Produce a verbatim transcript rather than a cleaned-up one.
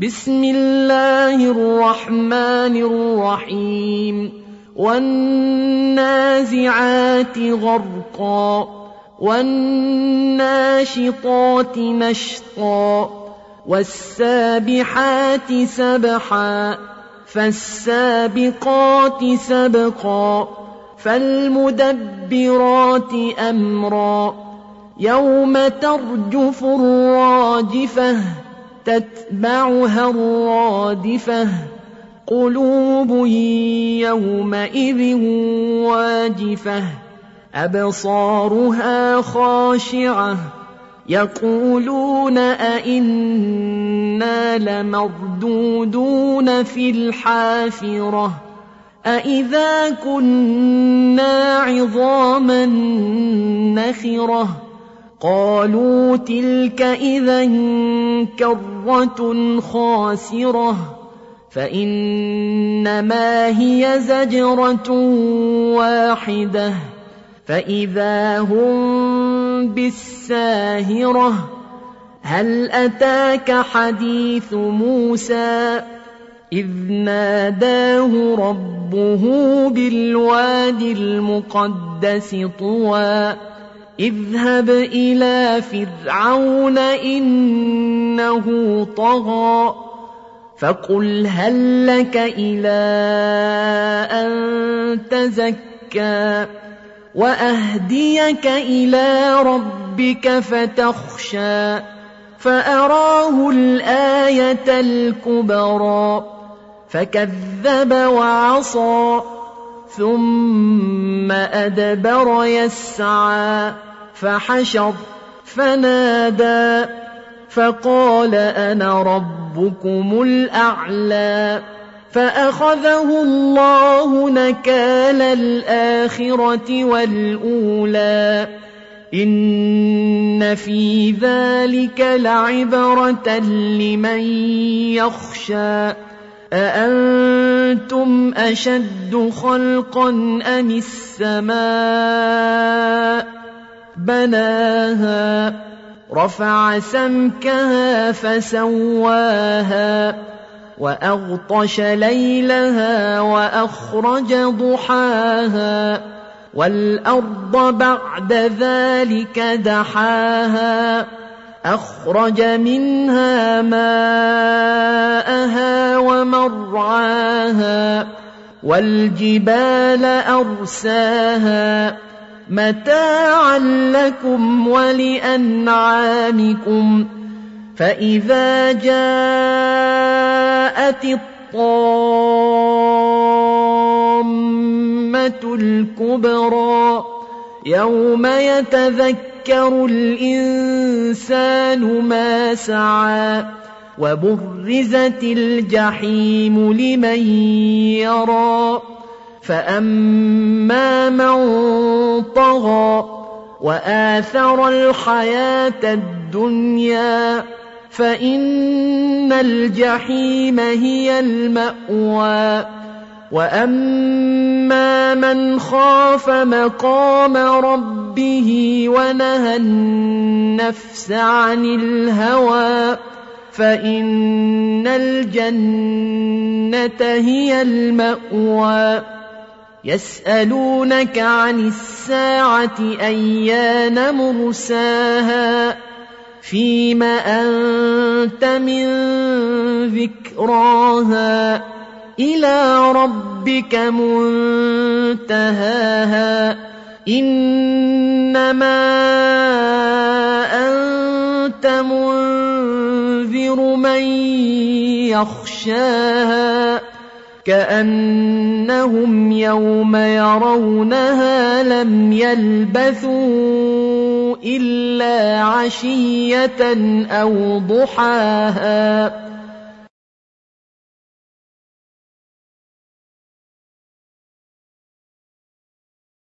بسم الله الرحمن الرحيم والنازعات غرقا والناشطات نشطا والسابحات سبحا فالسابقات سبقا فالمدبرات أمرا يوم ترجف الراجفة تتبعها الرادفة قلوب يومئذ واجفة أبصارها خاشعة يقولون أئنا لمردودون في الحافرة أئذا كنا عظاما نخرة قالوا تلك إذا كرة خاسرة فإنما هي زجرة واحدة فإذا هم بالساهرة هل أتاك حديث موسى إذ ناداه ربه بالوادي المقدس طوى اذهب إلى فرعون إنه طغى فقل هل لك إلى أن تزكى وأهديك إلى ربك فتخشى فأراه الآية الكبرى فكذب وعصى ثم أدبر يسعى فحشر فنادى فقال أنا ربكم الأعلى فأخذه الله نكال الآخرة والأولى إن في ذلك لعبرة لمن يخشى أأنتم أشد خلقا أم السماء بناها رفع سمكها فسواها وأغطش ليلها وأخرج ضحاها والأرض بعد ذلك دحاها أخرج منها ماءها ومرعاها والجبال أرساها متاعا لكم ولأنعامكم فإذا جاءت الطامة الكبرى يوم يتذكر الإنسان ما سعى وبرزت الجحيم لمن يرى فأما من طغى وآثر الحياة الدنيا فإن الجحيم هي المأوى وأما من خاف مقام ربه ونهى النفس عن الهوى فإن الجنة هي المأوى يسألونك عن الساعة أيان مرساها فيم أنت من ذكراها إلى ربك منتهاها إنما أنت منذر من يخشاها كأنهم يوم يرونها لم يلبثوا إلا عشية أو ضحاها